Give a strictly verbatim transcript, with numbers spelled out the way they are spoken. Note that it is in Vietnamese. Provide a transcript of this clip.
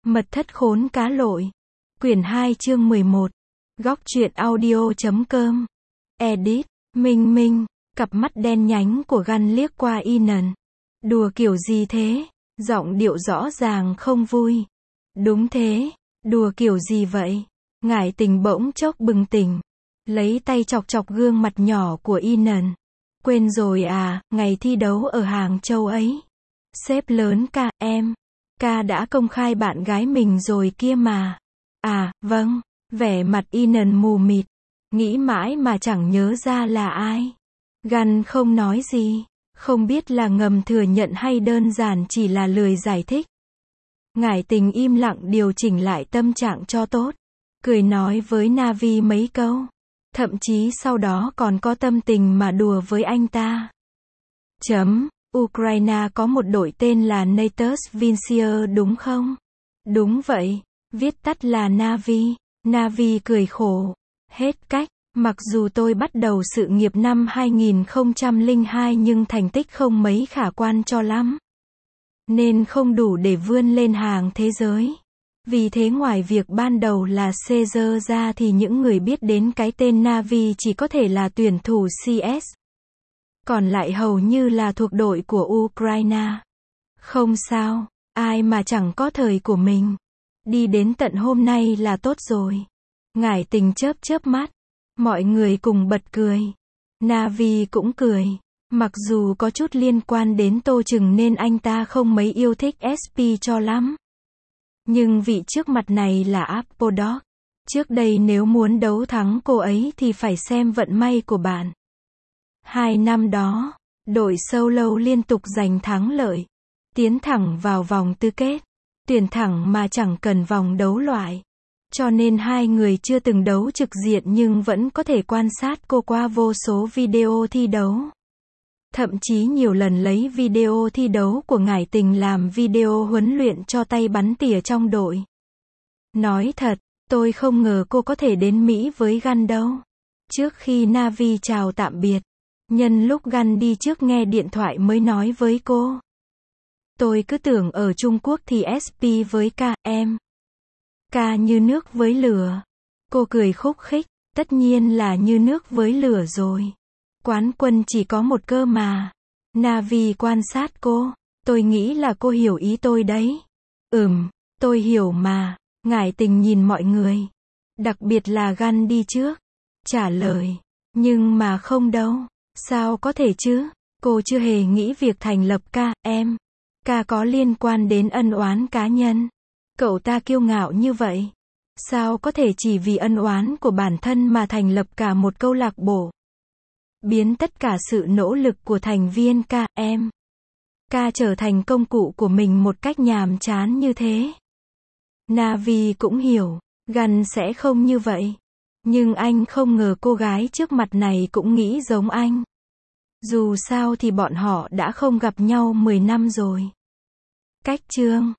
Mật thất khốn cá lội. Quyển hai chương mười một. Góc truyện audio chấm com. Edit. Minh Minh. Cặp mắt đen nhánh của Gun liếc qua Inan. Đùa kiểu gì thế? Giọng điệu rõ ràng không vui. Đúng thế. Đùa kiểu gì vậy? Ngải Tình bỗng chốc bừng tỉnh. Lấy tay chọc chọc gương mặt nhỏ của Inan. Quên rồi à, ngày thi đấu ở Hàng Châu ấy. Sếp lớn ca, em. Ca đã công khai bạn gái mình rồi kia mà. À, vâng. Vẻ mặt Inan mù mịt. Nghĩ mãi mà chẳng nhớ ra là ai. Gun không nói gì. Không biết là ngầm thừa nhận hay đơn giản chỉ là lười giải thích. Ngải Tình im lặng điều chỉnh lại tâm trạng cho tốt. Cười nói với Na'vi mấy câu. Thậm chí sau đó còn có tâm tình mà đùa với anh ta. Chấm. Ukraine có một đội tên là Natus Vincier đúng không? Đúng vậy. Viết tắt là Na'vi. Na'vi cười khổ. Hết cách. Mặc dù tôi bắt đầu sự nghiệp năm hai nghìn không trăm lẻ hai nhưng thành tích không mấy khả quan cho lắm. Nên không đủ để vươn lên hàng thế giới. Vì thế ngoài việc ban đầu là Caesar ra thì những người biết đến cái tên Na'vi chỉ có thể là tuyển thủ xê ét. Còn lại hầu như là thuộc đội của Ukraine. Không sao, ai mà chẳng có thời của mình. Đi đến tận hôm nay là tốt rồi. Ngải Tình chớp chớp mắt. Mọi người cùng bật cười. Na'vi cũng cười. Mặc dù có chút liên quan đến Tô Trừng nên anh ta không mấy yêu thích ét pê cho lắm. Nhưng vị trước mặt này là Apodog. Trước đây nếu muốn đấu thắng cô ấy thì phải xem vận may của bạn. Hai năm đó, đội solo liên tục giành thắng lợi. Tiến thẳng vào vòng tứ kết. Tuyển thẳng mà chẳng cần vòng đấu loại. Cho nên hai người chưa từng đấu trực diện nhưng vẫn có thể quan sát cô qua vô số video thi đấu. Thậm chí nhiều lần lấy video thi đấu của Ngải Tình làm video huấn luyện cho tay bắn tỉa trong đội. Nói thật, tôi không ngờ cô có thể đến Mỹ với Gun đâu. Trước khi Na'vi chào tạm biệt, nhân lúc Gun đi trước nghe điện thoại mới nói với cô. Tôi cứ tưởng ở Trung Quốc thì ét pê với ca, em. Ca như nước với lửa. Cô cười khúc khích, tất nhiên là như nước với lửa rồi. Quán quân chỉ có một cơ mà. Na'vi quan sát cô. Tôi nghĩ là cô hiểu ý tôi đấy. Ừm, tôi hiểu mà. Ngải Tình nhìn mọi người. Đặc biệt là Gun đi trước. Trả lời. Nhưng mà không đâu. Sao có thể chứ? Cô chưa hề nghĩ việc thành lập ca, em. Ca có liên quan đến ân oán cá nhân. Cậu ta kiêu ngạo như vậy. Sao có thể chỉ vì ân oán của bản thân mà thành lập cả một câu lạc bộ? Biến tất cả sự nỗ lực của thành viên ca, em. Ca trở thành công cụ của mình một cách nhàm chán như thế. Na'vi cũng hiểu, Gun sẽ không như vậy. Nhưng anh không ngờ cô gái trước mặt này cũng nghĩ giống anh. Dù sao thì bọn họ đã không gặp nhau mười năm rồi. Cách chương.